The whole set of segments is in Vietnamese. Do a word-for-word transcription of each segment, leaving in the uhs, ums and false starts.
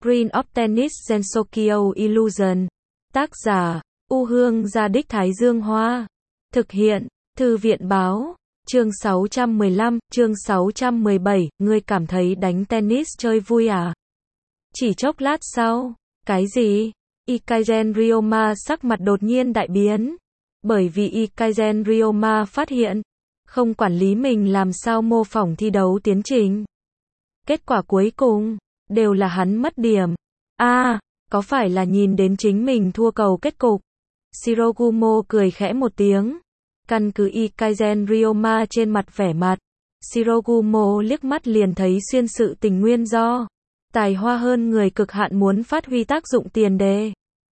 Green of Tennis Gensokyo Illusion. Tác giả, U Hương Gia Đích Thái Dương Hoa. Thực hiện, Thư viện Báo. Chương sáu trăm mười lăm, chương sáu trăm mười bảy, ngươi cảm thấy đánh tennis chơi vui à? Chỉ chốc lát sau, cái gì? Ikaisen Ryoma sắc mặt đột nhiên đại biến. Bởi vì Ikaisen Ryoma phát hiện, không quản lý mình làm sao mô phỏng thi đấu tiến trình. Kết quả cuối cùng, đều là hắn mất điểm. A, à, có phải là nhìn đến chính mình thua cầu kết cục? Shirogumo cười khẽ một tiếng. Căn cứ Ikaisen Ryoma trên mặt vẻ mặt, Shirogumo liếc mắt liền thấy xuyên sự tình nguyên do. Tài hoa hơn người cực hạn muốn phát huy tác dụng tiền đề.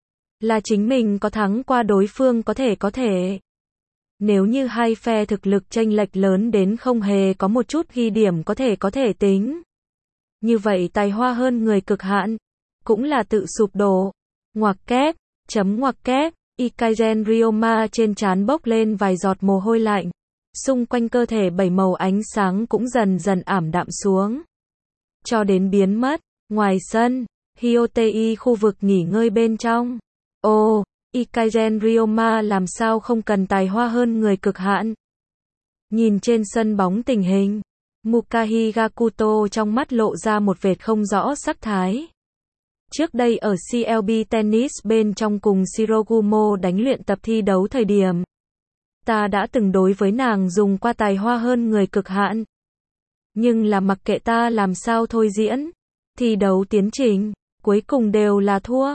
Là chính mình có thắng qua đối phương có thể có thể. Nếu như hai phe thực lực chênh lệch lớn đến không hề có một chút ghi điểm có thể có thể tính. Như vậy tài hoa hơn người cực hạn, cũng là tự sụp đổ. Ngoặc kép, chấm ngoặc kép, Ikaisen Ryoma trên trán bốc lên vài giọt mồ hôi lạnh. Xung quanh cơ thể bảy màu ánh sáng cũng dần dần ảm đạm xuống. Cho đến biến mất, ngoài sân, Hyotei khu vực nghỉ ngơi bên trong. Ồ, Ikaisen Ryoma làm sao không cần tài hoa hơn người cực hạn. Nhìn trên sân bóng tình hình, Mukahi Gakuto trong mắt lộ ra một vệt không rõ sắc thái. Trước đây ở xê lờ bê Tennis bên trong cùng Shirogumo đánh luyện tập thi đấu thời điểm, ta đã từng đối với nàng dùng qua tài hoa hơn người cực hạn. Nhưng là mặc kệ ta làm sao thôi diễn, thi đấu tiến trình, cuối cùng đều là thua.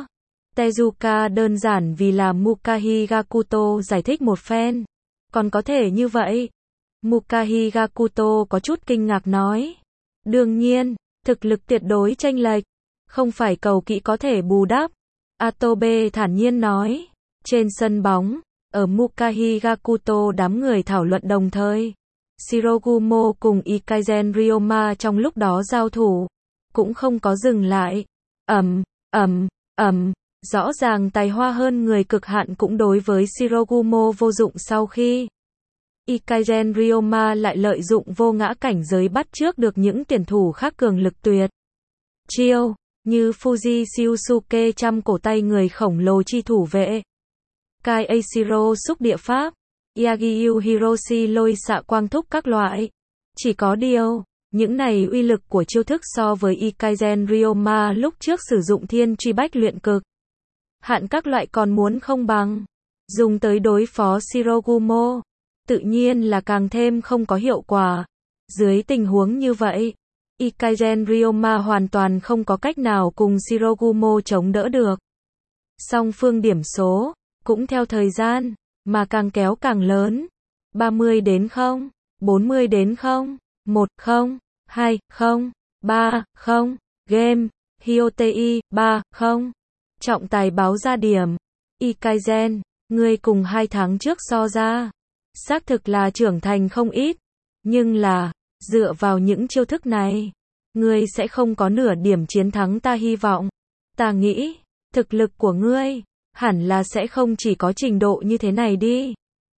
Tezuka đơn giản vì là Mukahi Gakuto giải thích một phen. Còn có thể như vậy? Mukahi Gakuto có chút kinh ngạc nói. Đương nhiên, thực lực tuyệt đối chênh lệch, không phải cầu kỹ có thể bù đắp. Atobe thản nhiên nói. Trên sân bóng, ở Mukahi Gakuto đám người thảo luận đồng thời, Shirogumo cùng Ikaisen Ryoma trong lúc đó giao thủ, cũng không có dừng lại. Ầm, ầm, ầm, rõ ràng tài hoa hơn người cực hạn cũng đối với Shirogumo vô dụng sau khi Ikaisen Ryoma lại lợi dụng vô ngã cảnh giới bắt trước được những tuyển thủ khác cường lực tuyệt chiêu, như Fuji Shiosuke trăm cổ tay người khổng lồ chi thủ vệ, Kai Eishiro xúc địa pháp, Yagyu Hiroshi lôi xạ quang thúc các loại. Chỉ có điều, những này uy lực của chiêu thức so với Ikaisen Ryoma lúc trước sử dụng thiên truy bách luyện cực hạn các loại còn muốn không bằng. Dùng tới đối phó Shirogumo, tự nhiên là càng thêm không có hiệu quả. Dưới tình huống như vậy, Ikaisen Ryoma hoàn toàn không có cách nào cùng Shirogumo chống đỡ được. Song phương điểm số, cũng theo thời gian, mà càng kéo càng lớn. ba mươi đến không, bốn mươi đến không, một không, hai không, ba không, game, Hyotei, ba không. Trọng tài báo ra điểm. Ikaisen, ngươi cùng hai tháng trước so ra, xác thực là trưởng thành không ít. Nhưng là, dựa vào những chiêu thức này, ngươi sẽ không có nửa điểm chiến thắng ta hy vọng. Ta nghĩ, thực lực của ngươi, hẳn là sẽ không chỉ có trình độ như thế này đi.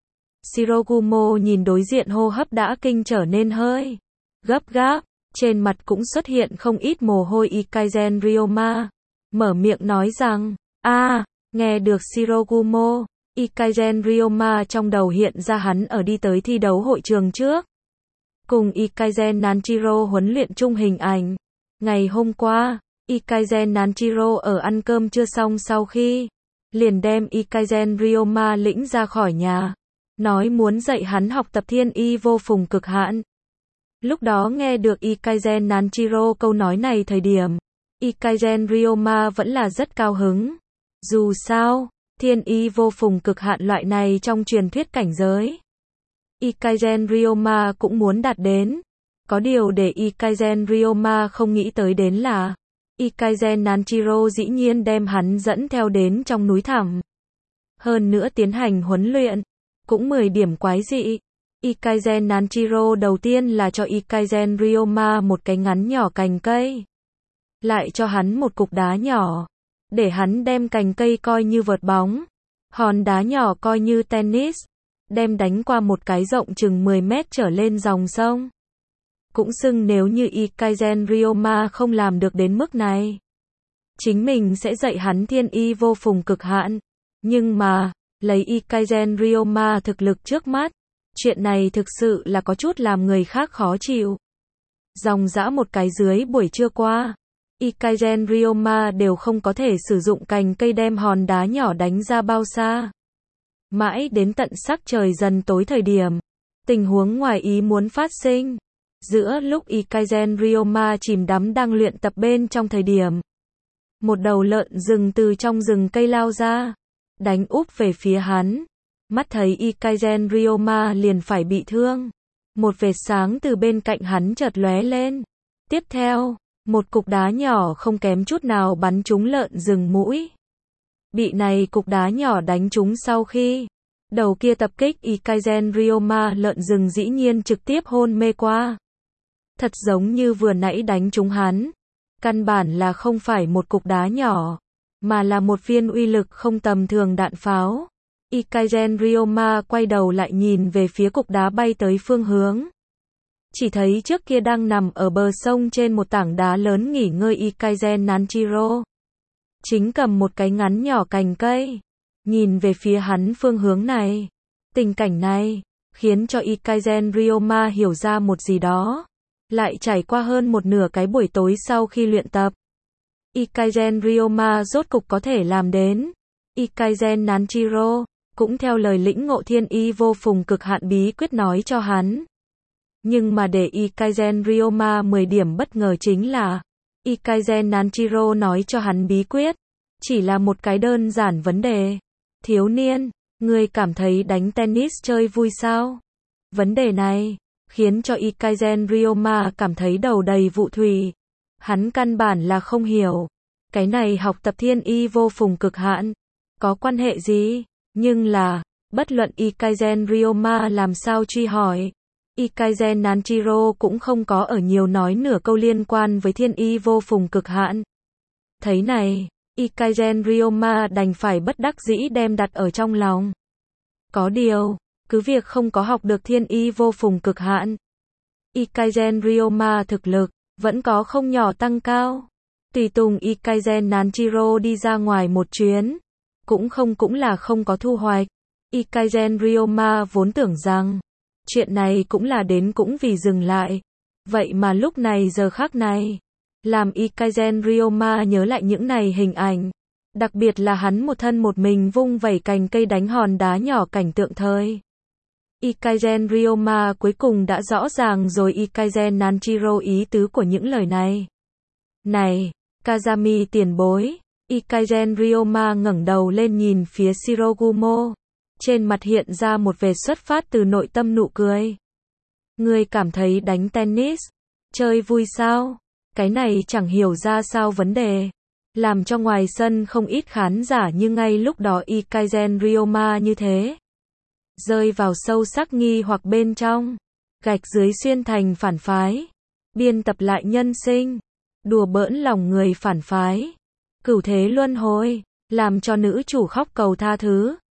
Shirogumo nhìn đối diện hô hấp đã kinh trở nên hơi gấp gáp, trên mặt cũng xuất hiện không ít mồ hôi. Ikaisen Ryoma mở miệng nói rằng, a, à, nghe được Shirogumo, Ikaisen Ryoma trong đầu hiện ra hắn ở đi tới thi đấu hội trường trước. Cùng Ikaisen Nanjiro huấn luyện chung hình ảnh. Ngày hôm qua, Ikaisen Nanjiro ở ăn cơm chưa xong sau khi, liền đem Ikaisen Ryoma lĩnh ra khỏi nhà. Nói muốn dạy hắn học tập thiên y vô phùng cực hạn. Lúc đó nghe được Ikaisen Nanjiro câu nói này thời điểm, Ikaisen Ryoma vẫn là rất cao hứng. Dù sao, thiên y vô phùng cực hạn loại này trong truyền thuyết cảnh giới, Ikaisen Ryoma cũng muốn đạt đến. Có điều để Ikaisen Ryoma không nghĩ tới đến là, Ikaisen Nanjiro dĩ nhiên đem hắn dẫn theo đến trong núi thẳm. Hơn nữa tiến hành huấn luyện, cũng mười điểm quái dị. Ikaisen Nanjiro đầu tiên là cho Ikaisen Ryoma một cái ngắn nhỏ cành cây. Lại cho hắn một cục đá nhỏ, để hắn đem cành cây coi như vợt bóng, hòn đá nhỏ coi như tennis, đem đánh qua một cái rộng chừng mười mét trở lên dòng sông. Cũng xưng nếu như Ikaisen Ryoma không làm được đến mức này, chính mình sẽ dạy hắn thiên y vô phùng cực hạn. Nhưng mà, lấy Ikaisen Ryoma thực lực trước mắt, chuyện này thực sự là có chút làm người khác khó chịu. Dòng dã một cái dưới buổi trưa qua, Ikaisen Ryoma đều không có thể sử dụng cành cây đem hòn đá nhỏ đánh ra bao xa. Mãi đến tận sắc trời dần tối thời điểm, tình huống ngoài ý muốn phát sinh. Giữa lúc Ikaisen Ryoma chìm đắm đang luyện tập bên trong thời điểm, một đầu lợn rừng từ trong rừng cây lao ra, đánh úp về phía hắn. Mắt thấy Ikaisen Ryoma liền phải bị thương, một vệt sáng từ bên cạnh hắn chợt lóe lên. Tiếp theo, một cục đá nhỏ không kém chút nào bắn trúng lợn rừng mũi. Bị này cục đá nhỏ đánh trúng sau khi đầu kia tập kích Ikaisen Ryoma, lợn rừng dĩ nhiên trực tiếp hôn mê qua. Thật giống như vừa nãy đánh trúng hắn, căn bản là không phải một cục đá nhỏ, mà là một viên uy lực không tầm thường đạn pháo. Ikaisen Ryoma quay đầu lại nhìn về phía cục đá bay tới phương hướng. Chỉ thấy trước kia đang nằm ở bờ sông trên một tảng đá lớn nghỉ ngơi Ikaisen Nanjiro. Chính cầm một cái ngắn nhỏ cành cây, nhìn về phía hắn phương hướng này. Tình cảnh này, khiến cho Ikaisen Ryoma hiểu ra một gì đó. Lại trải qua hơn một nửa cái buổi tối sau khi luyện tập, Ikaisen Ryoma rốt cục có thể làm đến. Ikaisen Nanjiro cũng theo lời lĩnh ngộ thiên y vô phùng cực hạn bí quyết nói cho hắn. Nhưng mà để Ikaisen Ryoma mười điểm bất ngờ chính là, Ikaisen Nanjiro nói cho hắn bí quyết, chỉ là một cái đơn giản vấn đề. Thiếu niên, ngươi cảm thấy đánh tennis chơi vui sao? Vấn đề này, khiến cho Ikaisen Ryoma cảm thấy đầu đầy vụ thủy. Hắn căn bản là không hiểu, cái này học tập thiên y vô phùng cực hạn, có quan hệ gì? Nhưng là, bất luận Ikaisen Ryoma làm sao truy hỏi, Ikaisen Nanjiro cũng không có ở nhiều nói nửa câu liên quan với thiên y vô phùng cực hạn. Thấy này, Ikaisen Ryoma đành phải bất đắc dĩ đem đặt ở trong lòng. Có điều, cứ việc không có học được thiên y vô phùng cực hạn, Ikaisen Ryoma thực lực vẫn có không nhỏ tăng cao. Tùy tùng Ikaisen Nanjiro đi ra ngoài một chuyến, cũng không cũng là không có thu hoạch. Ikaisen Ryoma vốn tưởng rằng chuyện này cũng là đến cũng vì dừng lại. Vậy mà lúc này giờ khắc này, làm Ikaisen Ryoma nhớ lại những này hình ảnh. Đặc biệt là hắn một thân một mình vung vẩy cành cây đánh hòn đá nhỏ cảnh tượng thời. Ikaisen Ryoma cuối cùng đã rõ ràng rồi Ikaisen Nanjiro ý tứ của những lời này. Này, Kazami tiền bối. Ikaisen Ryoma ngẩng đầu lên nhìn phía Shirogumo. Trên mặt hiện ra một vệt xuất phát từ nội tâm nụ cười. Ngươi cảm thấy đánh tennis chơi vui sao? Cái này chẳng hiểu ra sao vấn đề, làm cho ngoài sân không ít khán giả như ngay lúc đó Ikaisen Ryoma như thế. Rơi vào sâu sắc nghi hoặc bên trong. Gạch dưới xuyên thành phản phái. Biên tập lại nhân sinh. Đùa bỡn lòng người phản phái. Cửu thế luân hồi. Làm cho nữ chủ khóc cầu tha thứ.